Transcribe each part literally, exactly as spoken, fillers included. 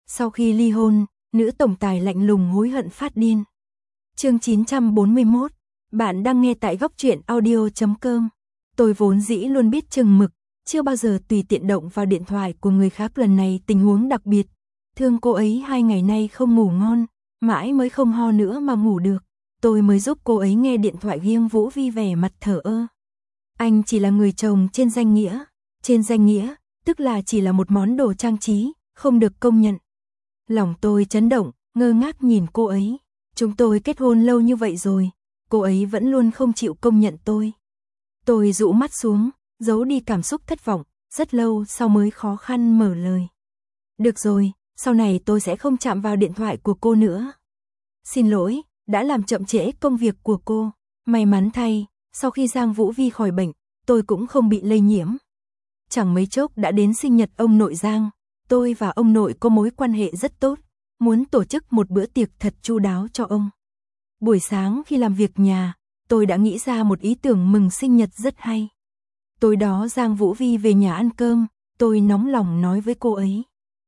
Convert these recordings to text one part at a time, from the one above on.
Sau khi ly hôn, nữ tổng tài lạnh lùng hối hận phát điên. Chương chín trăm bốn mươi mốt, bạn đang nghe tại góc truyện audio chấm com. Tôi vốn dĩ luôn biết chừng mực, chưa bao giờ tùy tiện động vào điện thoại của người khác, lần này tình huống đặc biệt. Thương cô ấy hai ngày nay không ngủ ngon, mãi mới không ho nữa mà ngủ được. Tôi mới giúp cô ấy nghe điện thoại riêng. Vũ Vi vẻ mặt thờ ơ. Anh chỉ là người chồng trên danh nghĩa. Trên danh nghĩa, tức là chỉ là một món đồ trang trí, không được công nhận. Lòng tôi chấn động, ngơ ngác nhìn cô ấy. Chúng tôi kết hôn lâu như vậy rồi, cô ấy vẫn luôn không chịu công nhận tôi. Tôi dụ mắt xuống, giấu đi cảm xúc thất vọng, rất lâu sau mới khó khăn mở lời. Được rồi, sau này tôi sẽ không chạm vào điện thoại của cô nữa. Xin lỗi, đã làm chậm trễ công việc của cô. May mắn thay, sau khi Giang Vũ Vi khỏi bệnh, tôi cũng không bị lây nhiễm. Chẳng mấy chốc đã đến sinh nhật ông nội Giang. Tôi và ông nội có mối quan hệ rất tốt, muốn tổ chức một bữa tiệc thật chu đáo cho ông. Buổi sáng khi làm việc nhà, tôi đã nghĩ ra một ý tưởng mừng sinh nhật rất hay. Tối đó Giang Vũ Vi về nhà ăn cơm, tôi nóng lòng nói với cô ấy.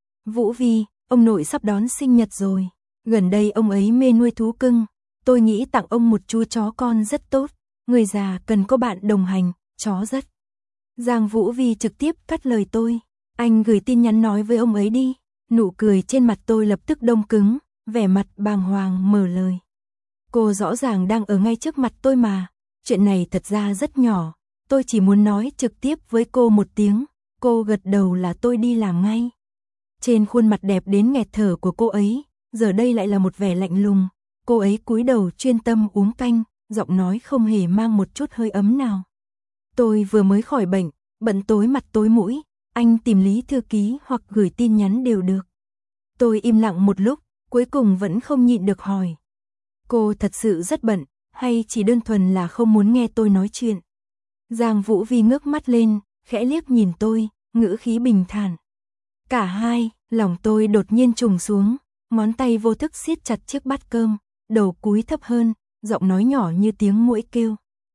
Vũ Vi, ông nội sắp đón sinh nhật rồi. Gần đây ông ấy mê nuôi thú cưng, tôi nghĩ tặng ông một chú chó con rất tốt. Người già cần có bạn đồng hành, chó rất. Giang Vũ Vi trực tiếp cắt lời tôi. Anh gửi tin nhắn nói với ông ấy đi. Nụ cười trên mặt tôi lập tức đông cứng, vẻ mặt bàng hoàng mở lời. Cô rõ ràng đang ở ngay trước mặt tôi mà. Chuyện này thật ra rất nhỏ, tôi chỉ muốn nói trực tiếp với cô một tiếng. Cô gật đầu là tôi đi làm ngay. Trên khuôn mặt đẹp đến nghẹt thở của cô ấy, giờ đây lại là một vẻ lạnh lùng. Cô ấy cúi đầu chuyên tâm uống canh, giọng nói không hề mang một chút hơi ấm nào. Tôi vừa mới khỏi bệnh, bận tối mặt tối mũi, anh tìm Lý thư ký hoặc gửi tin nhắn đều được. Tôi im lặng một lúc, cuối cùng vẫn không nhịn được hỏi. Cô thật sự rất bận, hay chỉ đơn thuần là không muốn nghe tôi nói chuyện? Giang Vũ Vi ngước mắt lên, khẽ liếc nhìn tôi, ngữ khí bình thản. Cả hai, lòng tôi đột nhiên trùng xuống, ngón tay vô thức siết chặt chiếc bát cơm, đầu cúi thấp hơn, giọng nói nhỏ như tiếng muỗi kêu.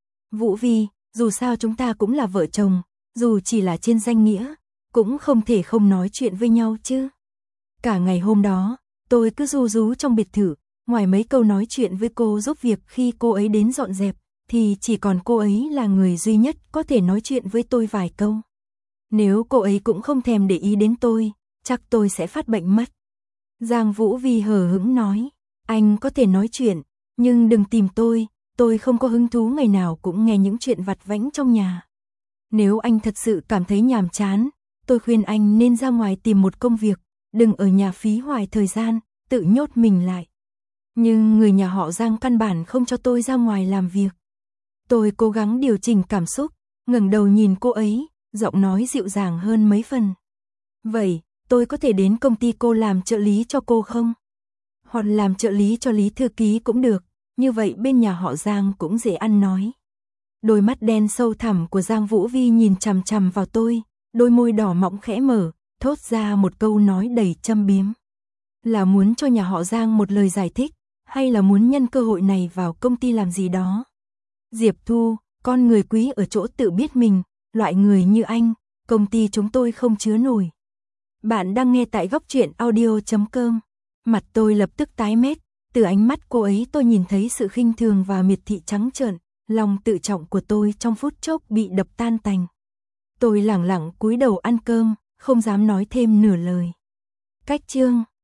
Vũ Vi, dù sao chúng ta cũng là vợ chồng, dù chỉ là trên danh nghĩa, cũng không thể không nói chuyện với nhau chứ. Cả ngày hôm đó, tôi cứ ru rú trong biệt thự, ngoài mấy câu nói chuyện với cô giúp việc khi cô ấy đến dọn dẹp, thì chỉ còn cô ấy là người duy nhất có thể nói chuyện với tôi vài câu. Nếu cô ấy cũng không thèm để ý đến tôi, chắc tôi sẽ phát bệnh mất. Giang Vũ Vi hờ hững nói, anh có thể nói chuyện, nhưng đừng tìm tôi, tôi không có hứng thú ngày nào cũng nghe những chuyện vặt vãnh trong nhà. Nếu anh thật sự cảm thấy nhàm chán, tôi khuyên anh nên ra ngoài tìm một công việc, đừng ở nhà phí hoài thời gian, tự nhốt mình lại. Nhưng người nhà họ Giang căn bản không cho tôi ra ngoài làm việc. Tôi cố gắng điều chỉnh cảm xúc, ngẩng đầu nhìn cô ấy, giọng nói dịu dàng hơn mấy phần. Vậy, tôi có thể đến công ty cô làm trợ lý cho cô không? Hoặc làm trợ lý cho Lý thư ký cũng được, như vậy bên nhà họ Giang cũng dễ ăn nói. Đôi mắt đen sâu thẳm của Giang Vũ Vi nhìn chằm chằm vào tôi, đôi môi đỏ mọng khẽ mở, thốt ra một câu nói đầy châm biếm. Là muốn cho nhà họ Giang một lời giải thích, hay là muốn nhân cơ hội này vào công ty làm gì đó? Diệp Thu, con người quý ở chỗ tự biết mình, loại người như anh, công ty chúng tôi không chứa nổi. Bạn đang nghe tại góc truyện audio chấm com. Mặt tôi lập tức tái mét, từ ánh mắt cô ấy tôi nhìn thấy sự khinh thường và miệt thị trắng trợn, lòng tự trọng của tôi trong phút chốc bị đập tan tành. Tôi lẳng lặng cúi đầu ăn cơm, không dám nói thêm nửa lời. Cách chương